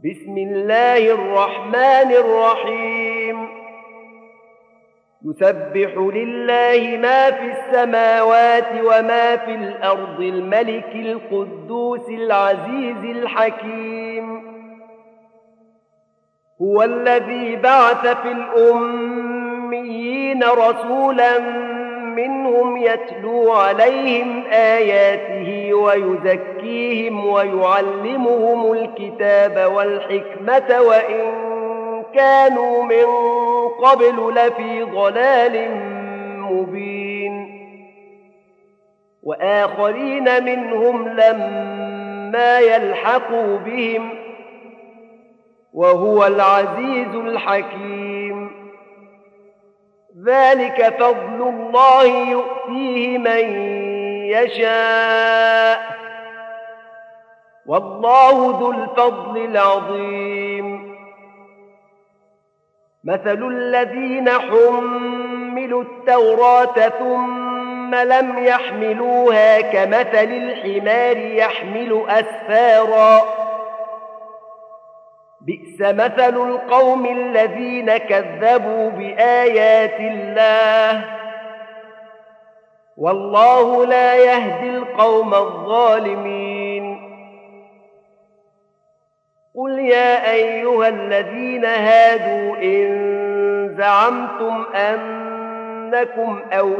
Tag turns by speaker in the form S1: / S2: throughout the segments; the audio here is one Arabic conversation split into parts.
S1: بسم الله الرحمن الرحيم يسبح لله ما في السماوات وما في الأرض الملك القدوس العزيز الحكيم هو الذي بعث في الأميين رسولا منهم يتلو عليهم آياته ويزكيهم ويعلمهم الكتاب والحكمة وإن كانوا من قبل لفي ضلال مبين وآخرين منهم لما يلحقوا بهم وهو العزيز الحكيم ذلك فضل الله يؤتيه من يشاء والله ذو الفضل العظيم مثل الذين حملوا التوراة ثم لم يحملوها كمثل الحمار يحمل أسفارا بئس مثل القوم الذين كذبوا بآيات الله والله لا يهدي القوم الظالمين قل يا أيها الذين هادوا إن زعمتم أنكم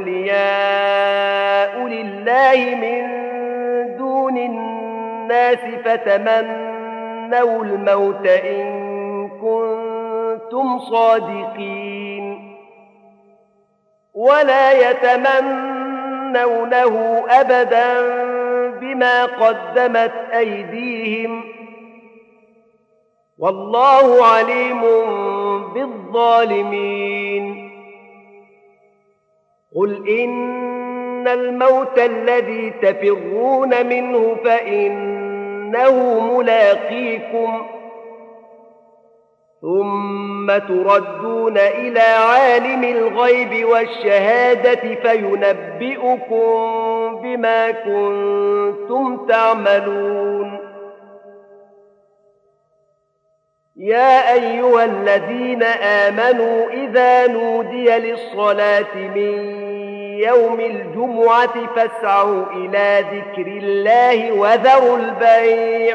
S1: أولياء لله من دون الناس فتمنوا الموت إن كنتم صادقين ولا يتمنونه أبدا بما قدمت أيديهم والله عليم بالظالمين قل إن الموت الذي تفرون منه فإنه ملاقيكم ثم تردون إلى عالم الغيب والشهادة فينبئكم بما كنتم تعملون يا أيها الذين آمنوا إذا نودي للصلاة من يوم الجمعة فاسعوا إلى ذكر الله وذروا البيع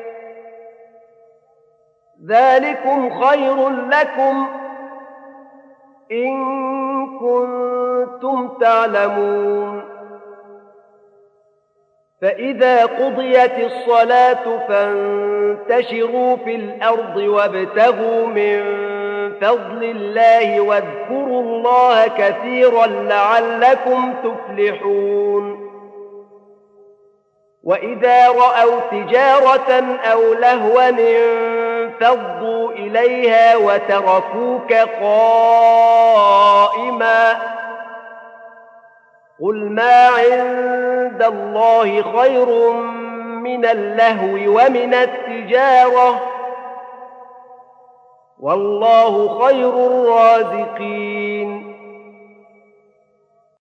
S1: ذلكم خير لكم إن كنتم تعلمون فإذا قضيت الصلاة فانتشروا في الأرض وابتغوا من فضل الله واذكروا الله كثيرا لعلكم تفلحون وإذا رأوا تجارة أو لهوا انفضوا إليها وتركوك قائما قل ما عند الله خير من اللهو ومن التجارة والله خير الرازقين